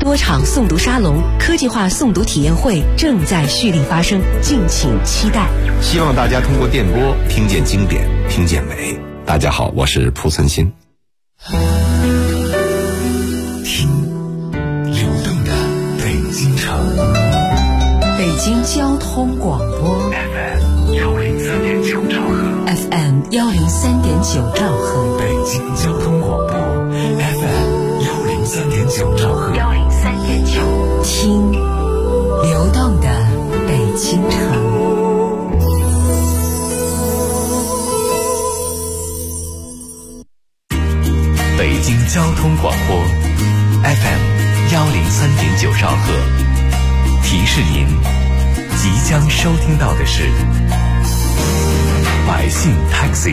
多场诵读沙龙、科技化诵读体验会正在蓄力发生，敬请期待。 希望大家通过电波听见经典，听见美。大家好，我是蒲存昕。 听流动的北京城， 北京交通广播 FM 103.9兆赫 FM 103.9兆赫， 北京交通广播 FM 103.9兆赫 103.9，听流动的北京城。 北京交通广播 FM 103.9兆赫，提示您即将收听到的是百姓 Taxi。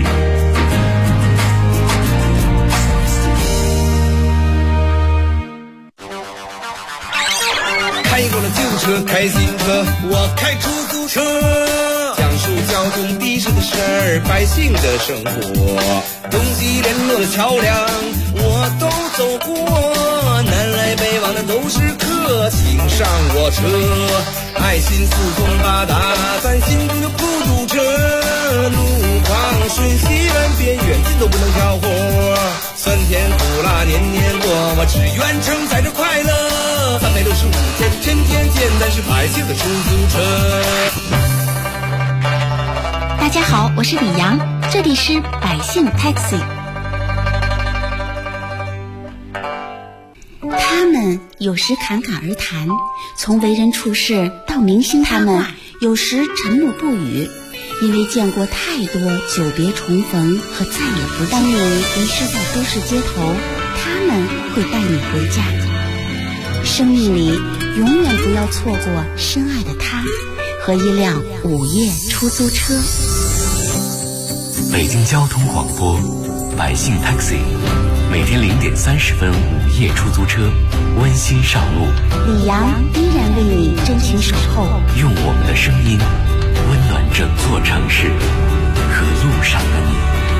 开过了救护车，开新车，我开出租车，讲述交通的士的事儿，百姓的生活，东西联络的桥梁我都走过，南来北往的都是客，请上我车，爱心四通八达，咱心中有孤独车，路况瞬息万变，远近都不能挑活，酸甜苦辣年年过，我只愿承载着快乐，365天天天见，咱是百姓的出租车。 大家好，我是李阳，这里是百姓 Taxi。 他们有时侃侃而谈，从为人处事到明星他们有时沉默不语，因为见过太多久别重逢和再也不见。当你迷失在都市街头，他们会带你回家。生命里永远不要错过深爱的他和一辆午夜出租车。 北京交通广播百姓 Taxi， 每天0点30分午夜出租车温馨上路， 李阳依然为你真情守候， 用我们的声音温暖整座城市和路上的你。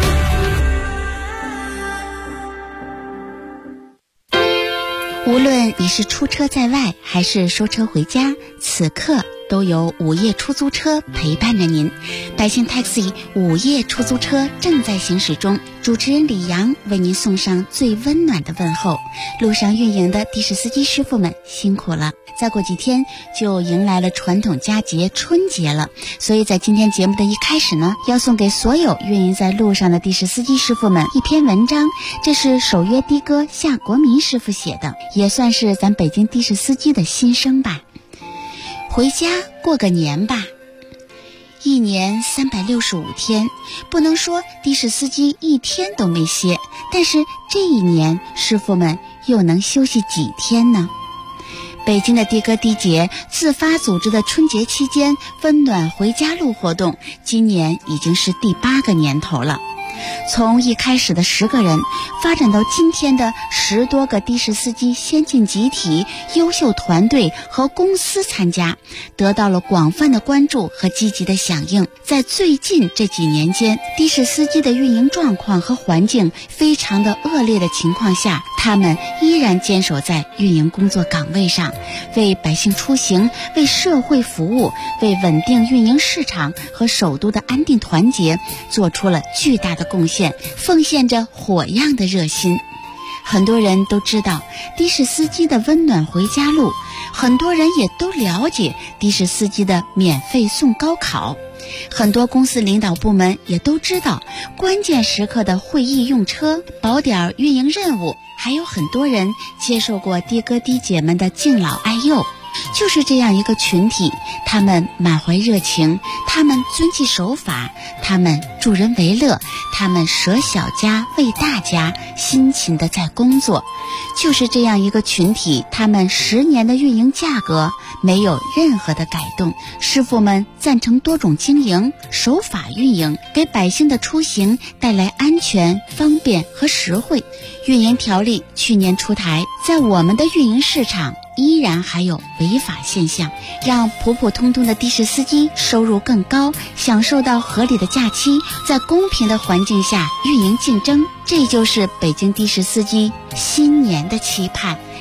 无论你是出车在外还是收车回家，此刻都有午夜出租车陪伴着您。百姓 Taxi 午夜出租车正在行驶中，主持人李阳为您送上最温暖的问候。路上运营的的士司机师傅们辛苦了，再过几天就迎来了传统佳节春节了，所以在今天节目的一开始呢，要送给所有运营在路上的的士司机师傅们一篇文章，这是守约的哥夏国民师傅写的，也算是咱北京的士司机的心声吧。回家过个年吧，一年365天，不能说的士司机一天都没歇，但是这一年师傅们又能休息几天呢？北京的的哥的姐自发组织的春节期间温暖回家路活动，今年已经是第8个年头了。从一开始的10个人发展到今天的10多个的士司机先进集体、优秀团队和公司参加，得到了广泛的关注和积极的响应。在最近这几年间，的士司机的运营状况和环境非常的恶劣的情况下，他们依然坚守在运营工作岗位上，为百姓出行、为社会服务、为稳定运营市场和首都的安定团结做出了巨大的贡献，奉献着火样的热心。很多人都知道的士司机的温暖回家路，很多人也都了解的士司机的免费送高考，很多公司领导部门也都知道关键时刻的会议用车、保点运营任务，还有很多人接受过的哥的姐们的敬老爱幼。就是这样一个群体，他们满怀热情，他们遵纪守法，他们助人为乐，他们舍小家为大家，辛勤地在工作。就是这样一个群体，他们10年的运营价格没有任何的改动。师傅们赞成多种经营，守法运营，给百姓的出行带来安全、方便和实惠。运营条例去年出台，在我们的运营市场依然还有违法现象，让普普通通的的士司机收入更高，享受到合理的假期，在公平的环境下运营竞争。这就是北京的士司机新年的期盼，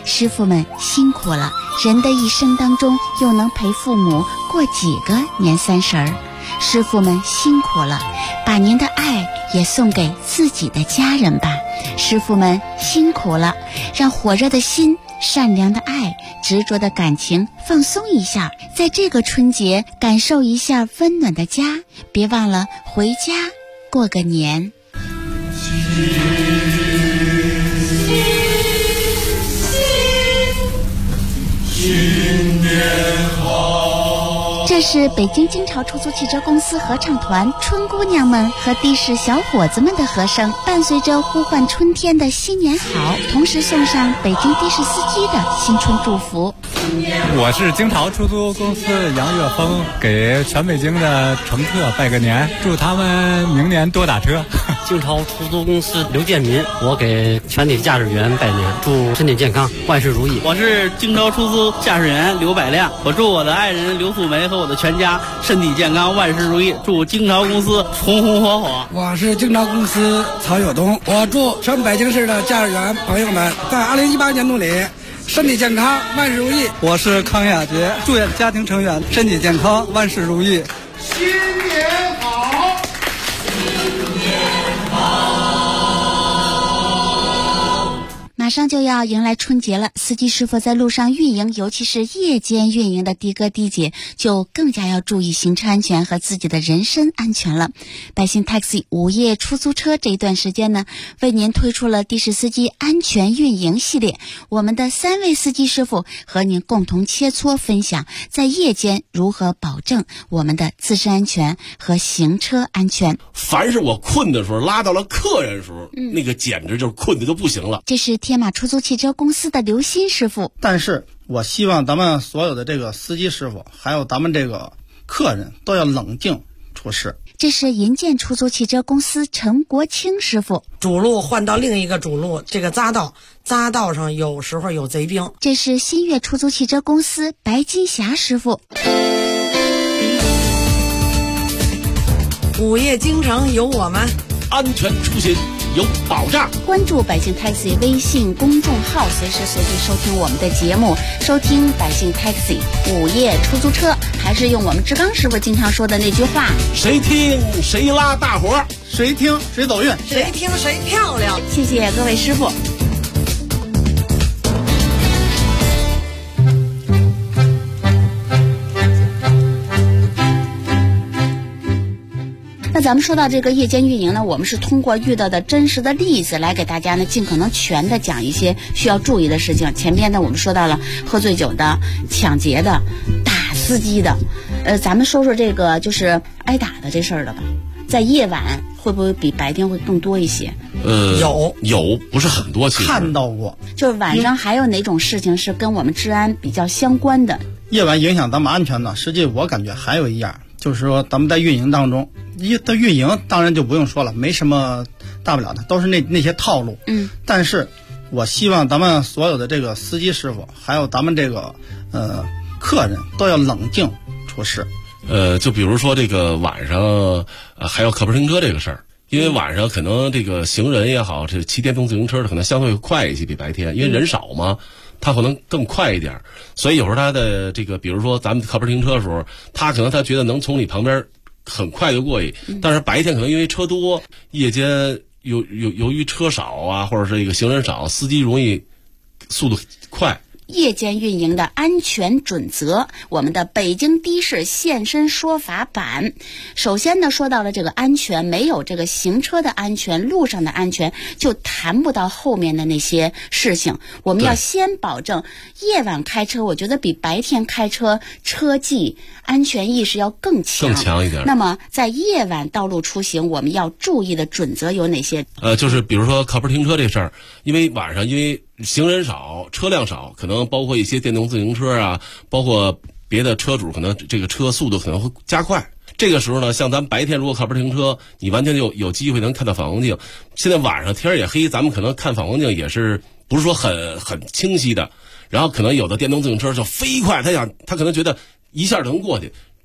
师傅们辛苦了，人的一生当中又能陪父母过几个年30儿？师傅们辛苦了，把您的爱也送给自己的家人吧。师傅们辛苦了，让火热的心、善良的爱、执着的感情放松一下，在这个春节感受一下温暖的家，别忘了回家过个年。新年好！这是北京京朝出租汽车公司合唱团春姑娘们和的士小伙子们的和声，伴随着呼唤春天的新年好，同时送上北京的士司机的新春祝福。 我是京朝出租公司杨岳峰，给全北京的乘客拜个年，祝他们明年多打车。 京朝出租公司刘建民，我给全体驾驶员拜年，祝身体健康，万事如意。 我是京朝出租驾驶员刘百亮，我祝我的爱人刘素梅和我的全家身体健康，万事如意，祝京朝公司红红火火。 我是京朝公司曹有东，我祝全北京市的驾驶员朋友们在2018年度里身体健康，万事如意。 我是康亚杰，祝愿家庭成员身体健康，万事如意。 新年好！新年好！ 马上就要迎来春节了，司机师傅在路上运营，尤其是夜间运营的的哥的姐，就更加要注意行车安全和自己的人身安全了。百姓 Taxi 午夜出租车这一段时间呢，为您推出了的士司机安全运营系列，我们的3位司机师傅和您共同切磋分享，在夜间如何保证我们的自身安全和行车安全。 凡是我困的时候，拉到了客人的时候，那个简直就是困的就不行了。 这是天马出租汽车公司的刘鑫师傅。 但是我希望咱们所有的这个司机师傅，还有咱们这个客人都要冷静处事。 这是银建出租汽车公司陈国清师傅。 主路换到另一个主路，这个匝道上有时候有贼兵。 这是新月出租汽车公司白金霞师傅。 午夜京城有我们， 安全出行有保障。 关注百姓 Taxi 微信公众号，随时随地收听我们的节目，收听百姓 Taxi 午夜出租车。还是用我们志刚师傅经常说的那句话： 谁听谁拉大伙儿， 谁听谁走运， 谁听谁漂亮。 谢谢各位师傅。那咱们说到这个夜间运营呢，我们是通过遇到的真实的例子来给大家呢尽可能全的讲一些需要注意的事情。前边呢我们说到了喝醉酒的、抢劫的、打司机的，咱们说说这个就是挨打的这事儿了吧。在夜晚会不会比白天会更多一些？ 有，不是很多，其实看到过。 就是晚上还有哪种事情是跟我们治安比较相关的？ 夜晚影响咱们安全呢，实际我感觉还有一样，就是说咱们在运营当中，的运营当然就不用说了，没什么大不了的，都是那些套路。但是我希望咱们所有的这个司机师傅，还有咱们这个客人都要冷静处事。 就比如说这个晚上还有可不停车这个事儿，因为晚上可能这个行人也好，这骑电动自行车的可能相对会快一些，比白天，因为人少嘛，他可能更快一点，所以有时候他的这个，比如说咱们靠边停车的时候，他可能他觉得能从你旁边很快就过去，但是白天可能因为车多，夜间由于车少啊，或者是这个行人少，司机容易速度快。 夜间运营的安全准则，我们的北京的士现身说法版。首先呢，说到了这个安全，没有这个行车的安全、路上的安全，就谈不到后面的那些事情。我们要先保证夜晚开车，我觉得比白天开车车技、安全意识要更强一点。 那么在夜晚道路出行，我们要注意的准则有哪些？ 就是比如说靠边停车这事儿，因为晚上因为行人少，车辆少，可能包括一些电动自行车啊，包括别的车主，可能这个车速度可能会加快。这个时候呢，像咱们白天如果靠边停车，你完全有机会能看到反光镜。现在晚上天也黑，咱们可能看反光镜也是不是说很清晰的。然后可能有的电动自行车就飞快，他可能觉得一下能过去，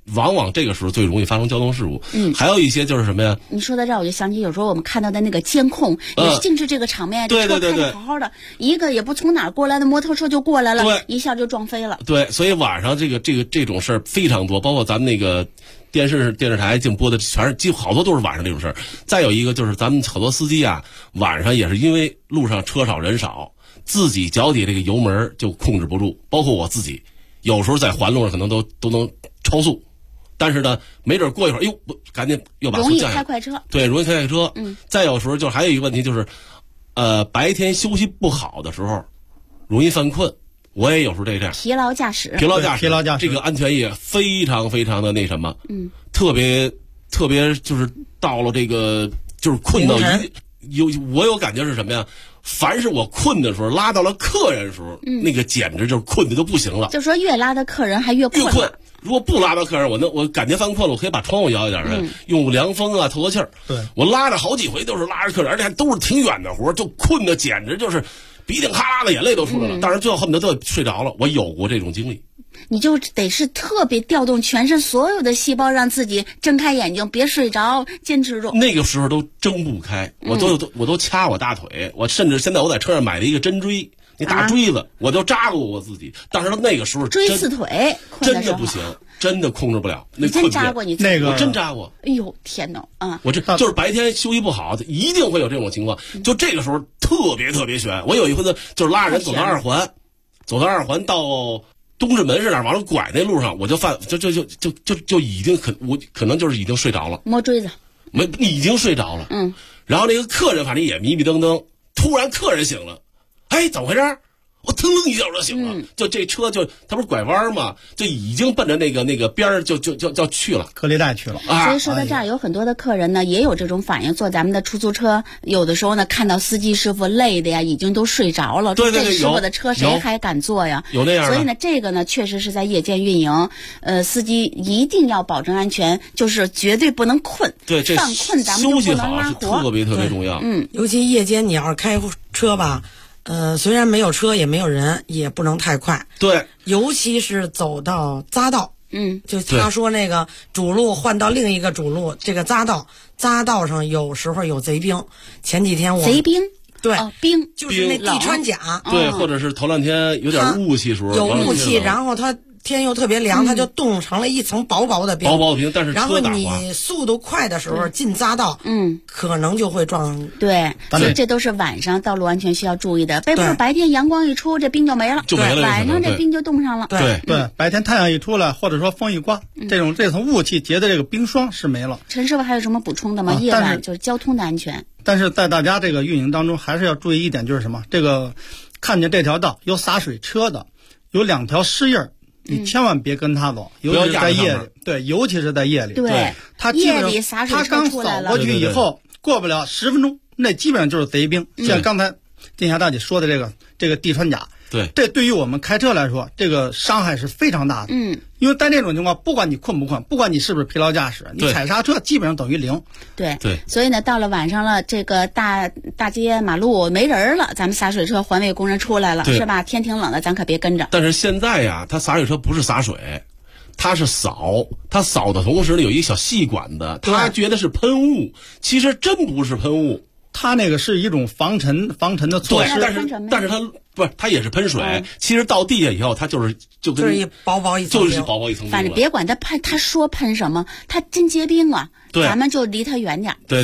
往往这个时候最容易发生交通事故。还有一些就是什么呀？ 你说到这儿，我就想起有时候我们看到的那个监控，也是静止这个场面， 对对对对， 车开得好好的，一个也不从哪儿过来的摩托车就过来了， 对， 一下就撞飞了。 对，所以晚上这种事儿非常多，包括咱们那个电视台净播的全是几乎好多都是晚上这种事儿。再有一个就是咱们好多司机啊，晚上也是因为路上车少人少，自己脚底这个油门就控制不住，包括我自己，有时候在环路上可能都能超速。但是呢，没准过一会儿，赶紧又把速降下来。容易开快车。 对，容易开快车。再有时候就还有一个问题就是，白天休息不好的时候，容易犯困。我也有时候这样。疲劳驾驶，这个安全也非常非常的那什么。特别就是到了这个就是困到我有感觉是什么呀？凡是我困的时候，拉到了客人的时候，那个简直就是困的都不行了。 就说越拉的客人还越困。 如果不拉到客人，我感觉犯困了，我可以把窗户摇一点，用凉风啊透透气儿。对，我拉着好几回都是拉着客人，而且还都是挺远的活，就困的简直就是鼻涕咔啦的眼泪都出来了。当然最后恨不得都睡着了。我有过这种经历。 你就得是特别调动全身所有的细胞，让自己睁开眼睛，别睡着，坚持住。 那个时候都睁不开，我都掐我大腿，我甚至现在我在车上买了一个针锥，那大锥子，我都扎过我自己。但是那个时候锥刺腿， 真的不行，真的控制不了。 你真扎过你自己？ 我真扎过。 哎呦天哪！ 我这就是白天休息不好，一定会有这种情况。就这个时候特别悬。我有一回呢，就是拉着人走到二环到东直门是哪儿？往上拐那路上，我就已经可能就是已经睡着了， 摸锥子， 已经睡着了。然后那个客人反正也迷迷瞪瞪，突然客人醒了，哎，怎么回事？我腾一下我就醒了，就这车他不是拐弯嘛，就已经奔着那个边儿就去了， 隔离带去了啊。所以说到这儿，有很多的客人呢也有这种反应，坐咱们的出租车，有的时候呢看到司机师傅累的呀，已经都睡着了， 对， 这师傅的车谁还敢坐呀？ 有那样的。 所以呢，这个呢确实是在夜间运营，司机一定要保证安全，就是绝对不能困。 对，这犯困咱们就不能拉活， 休息好是特别重要。 尤其夜间你要是开车吧。虽然没有车也没有人，也不能太快。 对， 尤其是走到匝道，就他说那个主路换到另一个主路，这个匝道上有时候有贼兵。前几天贼兵， 对， 兵就是那地穿甲， 对，或者是头两天有点雾气时候， 有雾气，然后它天又特别凉，它就冻成了一层薄薄的冰。 但是然后你速度快的时候进匝道，可能就会撞。 对，所以这都是晚上道路安全需要注意的。不是白天阳光一出，这冰就没了，晚上这冰就冻上了。 对，白天太阳一出来，或者说风一刮，这层雾气结的这个冰霜是没了。 陈师傅还有什么补充的吗？夜晚就是交通的安全。 但是在大家这个运营当中，还是要注意一点，就是什么？这个看见这条道有洒水车的，有2条湿印儿。你千万别跟他走，尤其是在夜里。对，尤其是在夜里。 对， 他夜里洒水车出来了， 他刚扫过去以后，过不了10分钟，那基本上就是贼兵。像刚才殿下大姐说的这个地穿甲， 对， 这对于我们开车来说，这个伤害是非常大的。因为在这种情况，不管你困不困，不管你是不是疲劳驾驶，你踩刹车基本上等于0。 对，所以呢，到了晚上了，这个大街马路没人了，咱们洒水车环卫工人出来了，是吧？天挺冷的，咱可别跟着。 但是现在呀，他洒水车不是洒水，他是扫，他扫的同时呢，有一个小细管子，他觉得是喷雾，其实真不是喷雾。 它那个是一种防尘的措施， 但是它不是，它也是喷水。其实到地下以后，它就是一薄薄一层， 就是薄薄一层。 反正别管他说喷什么，他真结冰啊，咱们就离他远点。 对。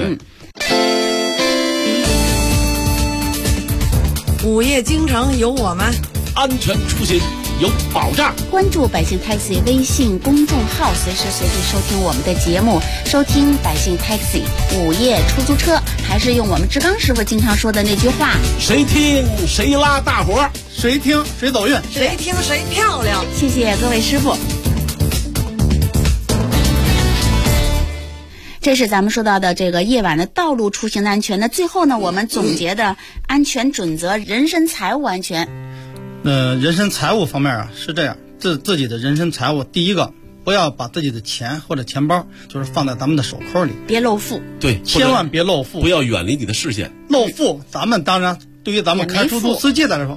午夜京城有我们， 安全出行有保障。 关注百姓 Taxi 微信公众号，随时随地收听我们的节目，收听百姓 Taxi 午夜出租车。还是用我们志刚师傅经常说的那句话： 谁听谁拉大伙， 谁听谁走运， 谁听谁漂亮。 谢谢各位师傅。这是咱们说到的这个夜晚的道路出行的安全。那最后呢，我们总结的安全准则，人身财物安全。 人身财物方面啊，是这样，自己的人身财物，第一个，不要把自己的钱或者钱包就是放在咱们的手扣里， 别露富。 对， 千万别露富， 不要远离你的视线。 露富，咱们当然对于咱们开出租司机来说，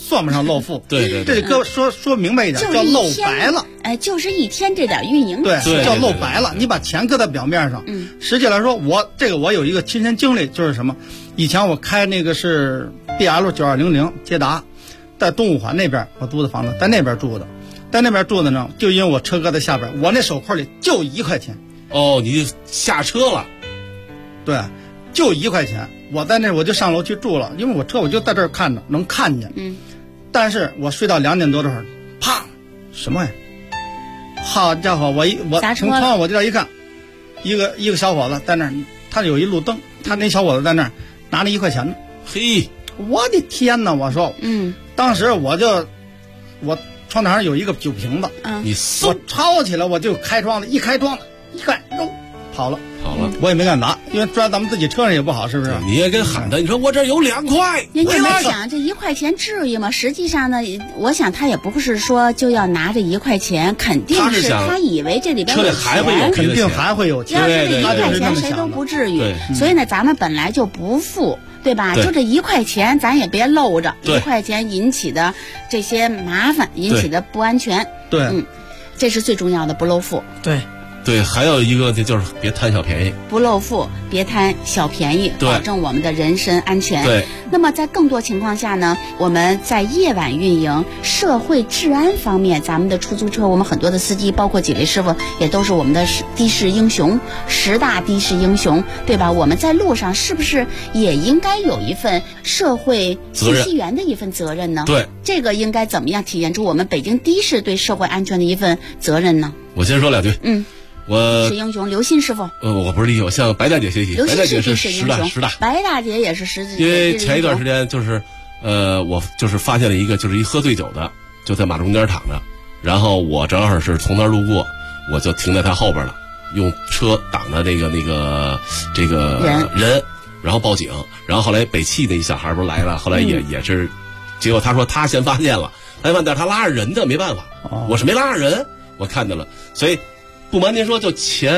算不上露富。 对， 这个说明白一点，叫露白了。 就是一天这点运营， 对，叫露白了。你把钱搁在表面上，实际来说，我有一个亲身经历，就是什么？以前我开那个是 BL9200捷达，在东五环那边，我租的房子在那边住的，呢，就因为我车搁在下边，我那手扣里就1块钱。 哦，你下车了？ 对，就1块钱。我在那我就上楼去住了，因为我车我就在这儿看着，能看见。但是我睡到2点多的时候，啪，什么呀？好家伙，我从窗户我就这一看，一个小伙子在那儿，他有一路灯，他那小伙子在那儿拿着1块钱呢。 嘿， 我的天哪！我说，当时我窗台上有一个酒瓶子，我抄起来我就开窗子，一看，扔跑了。我也没敢拿，因为抓咱们自己车上也不好，是不是？ 你也跟喊他，你说我这有2块。 您怎么想？这1块钱至于吗？实际上呢，我想他也不是说就要拿着1块钱，肯定是他以为这里边有钱， 肯定还会有钱。 要是这1块钱谁都不至于。所以呢，咱们本来就不富，对吧？就这1块钱，咱也别漏着。1块钱引起的这些麻烦，引起的不安全，这是最重要的，不露富。 对，还有一个就是别贪小便宜， 不露富，别贪小便宜，保证我们的人身安全。 对。 那么在更多情况下呢，我们在夜晚运营，社会治安方面，咱们的出租车，我们很多的司机，包括几位师傅，也都是我们的的士英雄，10大的士英雄，对吧？我们在路上是不是也应该有一份社会信息源的一份责任呢？ 对。 这个应该怎么样体现出我们北京的士对社会安全的一份责任呢？ 我先说2句。我是英雄刘鑫师傅。 我不是英雄，向白大姐学习。白大姐是10大， 白大姐也是10。 因为前一段时间就是，我就是发现了一个，就是一喝醉酒的，就在马路中间躺着，然后我正好是从那儿路过，我就停在他后边了，用车挡着这个人，然后报警，然后后来北汽那小孩不是来了，后来也是，结果他说他先发现了，但是他拉着人的，没办法，我是没拉着人，我看见了，所以。不瞒您说，就前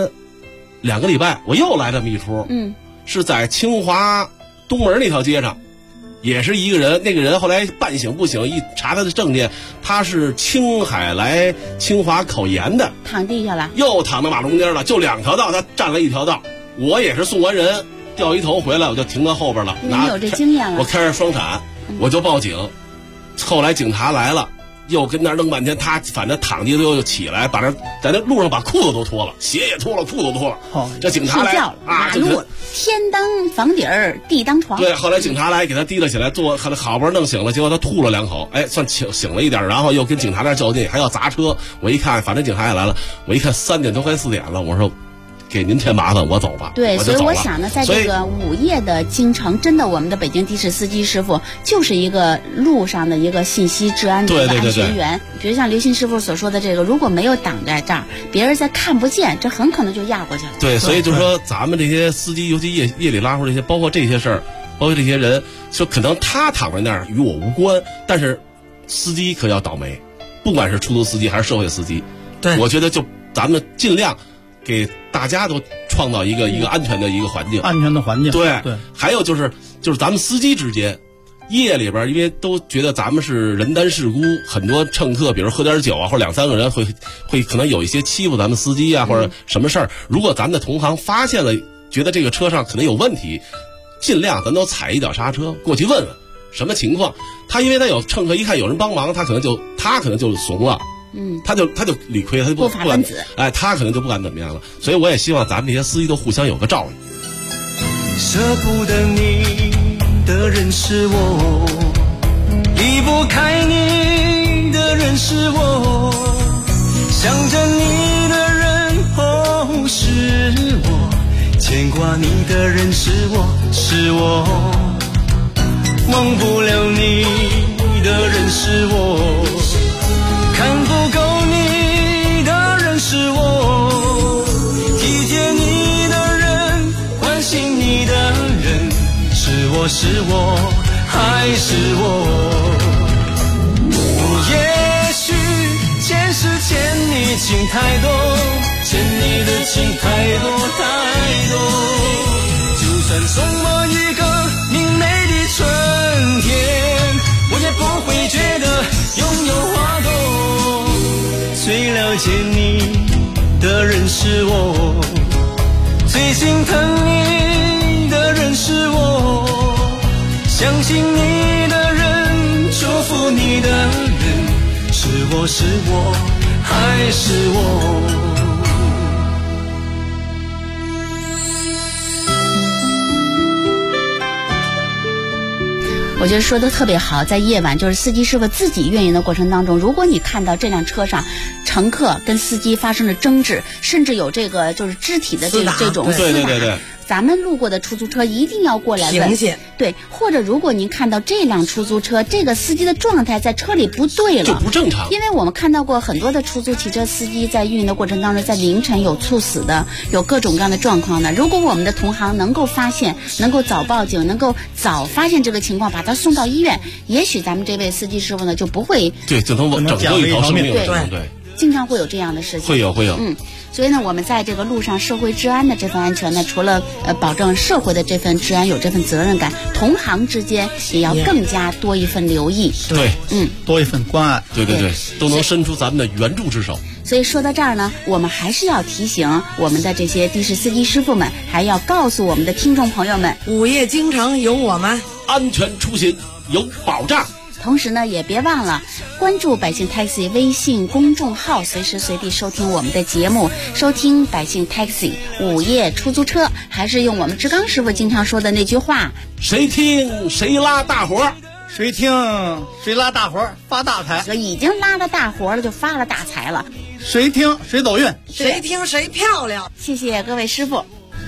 2个礼拜，我又来这么一出，是在清华东门那条街上，也是一个人，那个人后来半醒不醒，一查他的证件，他是青海来清华考研的， 躺地下了， 又躺到马路中间了，就2条道，他占了1条道，我也是送完人掉一头回来，我就停到后边了， 你有这经验了， 我开着双闪，我就报警，后来警察来了。又跟那儿弄半天，他反正躺地又起来，把在那路上把裤子都脱了，鞋也脱了，裤子都脱了。这警察来了，马路天当房顶儿，地当床。 对，后来警察来给他提了起来，好不容易弄醒了，结果他吐了2口，算醒了一点，然后又跟警察那儿较劲，还要砸车。我一看，反正警察也来了，我一看3点多快4点了，我说。给您添麻烦，我走吧。 对，所以我想呢，在这个午夜的京城，真的我们的北京的士司机师傅就是一个路上的一个信息治安的一个安全员。比如像刘鑫师傅所说的这个，如果没有挡在这儿，别人再看不见，这很可能就压过去了。 对，所以就是说，咱们这些司机，尤其夜里拉货这些，包括这些事儿，包括这些人，就可能他躺在那儿与我无关，但是司机可要倒霉，不管是出租司机还是社会司机。 对， 我觉得就咱们尽量。给大家都创造一个安全的一个环境， 安全的环境。 对，还有就是咱们司机之间，夜里边因为都觉得咱们是人单势孤，很多乘客比如喝点酒啊，或者2、3个人会可能有一些欺负咱们司机啊，或者什么事儿。如果咱们的同行发现了，觉得这个车上可能有问题，尽量咱都踩一脚刹车过去问问什么情况。他因为他有乘客一看有人帮忙，他可能就怂了。他就理亏，他就不敢，他可能就不敢怎么样了。所以我也希望咱们这些司机都互相有个照应。 舍不得你的人是我，离不开你的人是我，想着你的人是我，牵挂你的人是我，忘不了你的人是我。看不够你的人是我，体贴你的人，关心你的人，是我，还是我？也许前世欠你情太多，欠你的情太多，就算送我一个明媚的春天，我也不会拥有花朵。最了解你的人是我，最心疼你的人是我，相信你的人，祝福你的人，是我是我还是我。 我觉得说的特别好，在夜晚就是司机师傅自己运营的过程当中，如果你看到这辆车上乘客跟司机发生了争执，甚至有这个就是肢体的这种厮打， 对， 咱们路过的出租车一定要过来问， 停下。 对，或者如果您看到这辆出租车这个司机的状态在车里不对了， 就不正常。 因为我们看到过很多的出租汽车司机在运营的过程当中，在凌晨有猝死的，有各种各样的状况的。如果我们的同行能够发现，能够早报警，能够早发现这个情况，把他送到医院，也许咱们这位司机师傅呢就不会就能拯救一条生命。对， 经常会有这样的事情。 会有。 所以呢，我们在这个路上社会治安的这份安全呢，除了保证社会的这份治安有这份责任感，同行之间也要更加多一份留意。 对， 多一份关爱。 对，都能伸出咱们的援助之手。 所以说到这儿呢，我们还是要提醒我们的这些的士司机师傅们，还要告诉我们的听众朋友们， 午夜京城有我们， 安全出行有保障。 同时呢，也别忘了关注百姓 Taxi 微信公众号，随时随地收听我们的节目，收听百姓 Taxi 午夜出租车。还是用我们志刚师傅经常说的那句话： 谁听谁拉大活， 谁听谁拉大活发大财。 所以已经拉了大活了，就发了大财了。 谁听谁走运， 谁听谁漂亮。 谢谢各位师傅。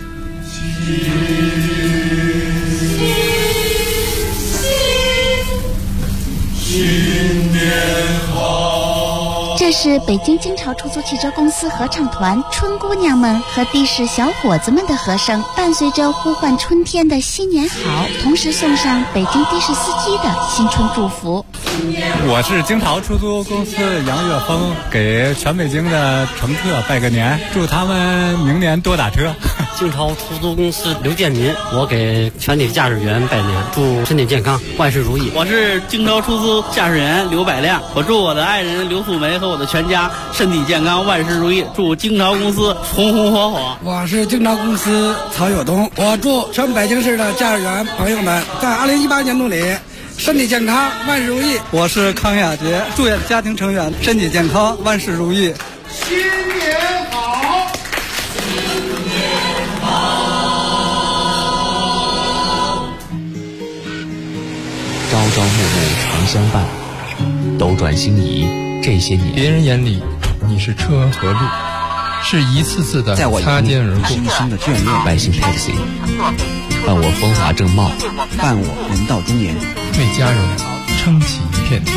新年好！ 这是北京京朝出租汽车公司合唱团春姑娘们和的士小伙子们的和声，伴随着呼唤春天的新年好，同时送上北京的士司机的新春祝福。 我是京朝出租公司杨岳峰，给全北京的乘客拜个年，祝他们明年多打车。 京朝出租公司刘建民，我给全体驾驶员拜年，祝身体健康，万事如意。 我是京朝出租驾驶员刘百亮，我祝我的爱人刘素梅和我的全家身体健康，万事如意，祝京朝公司红红火火。 我是京朝公司曹有东，我祝全北京市的驾驶员朋友们在2018年度里身体健康，万事如意。 我是康亚杰，祝愿家庭成员身体健康，万事如意。 新年好！新年好！ 朝朝暮暮常相伴，斗转星移这些年， 别人眼里你是车和路，是一次次的擦肩而过。 细心的眷恋，百姓 Taxi， 伴我风华正茂， 伴我人到中年， 为家人撑起一片天。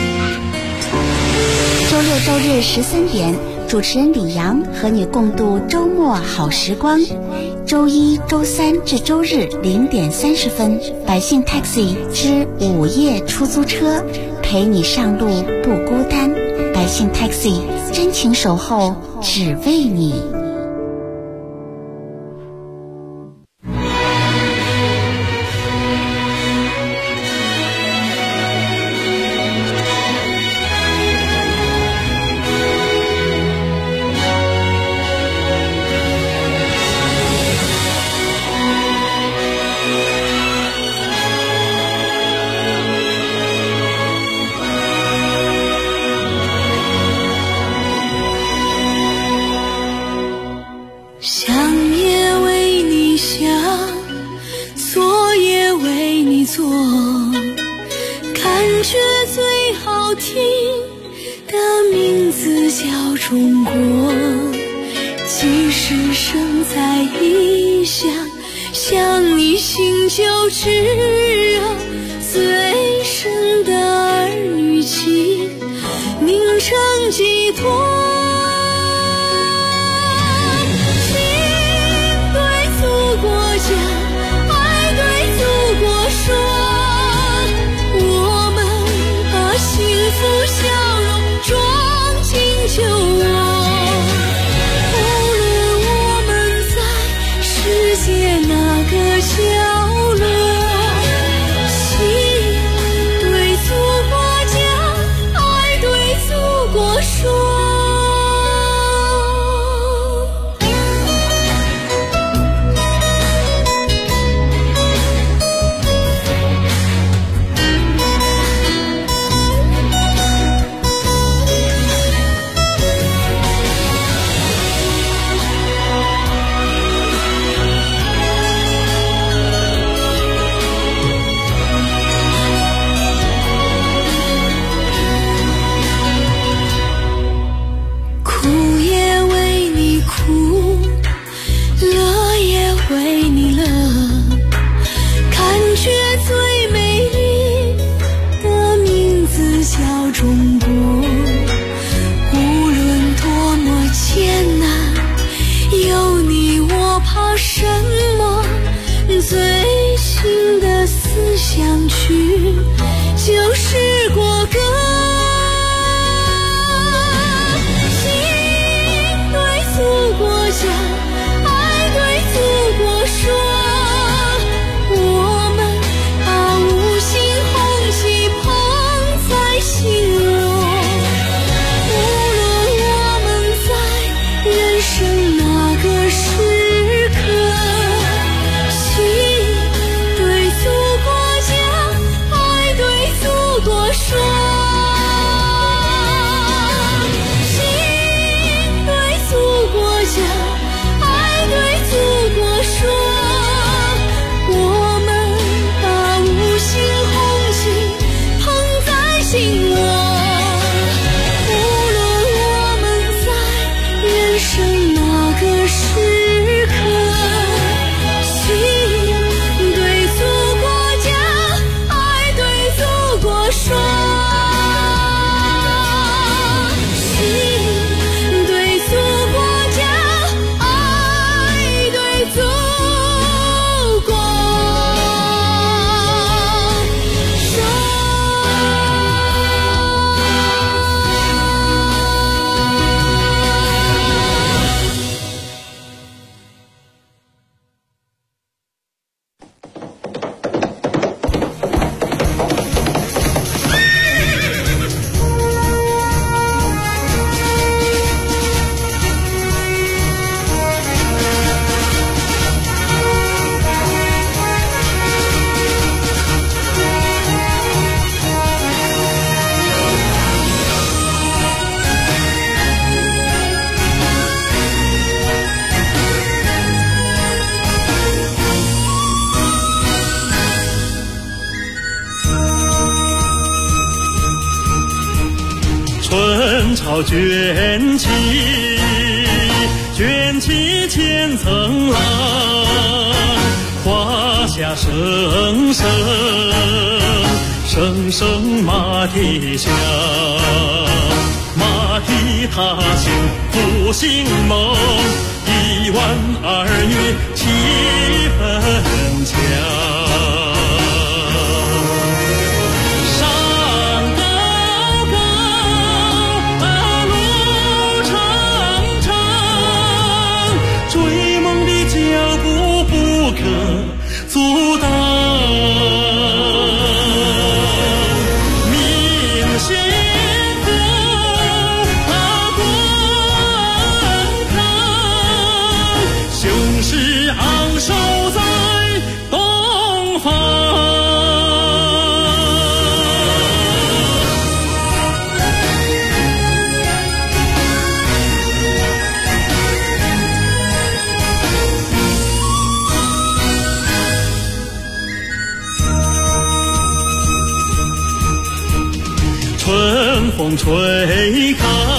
周六周日13点，主持人李阳和你共度周末好时光。周一、周三至周日0点30分，百姓 Taxi 之午夜出租车，陪你上路不孤单。百姓 Taxi 真情守候，只为你。 心对祖国讲。 春潮卷起，卷起千层浪，华夏声声，声声马蹄响，马蹄踏行复兴梦，1万儿女气氛强。阻挡，明先锋滚烫，雄狮昂首在东方。春风吹开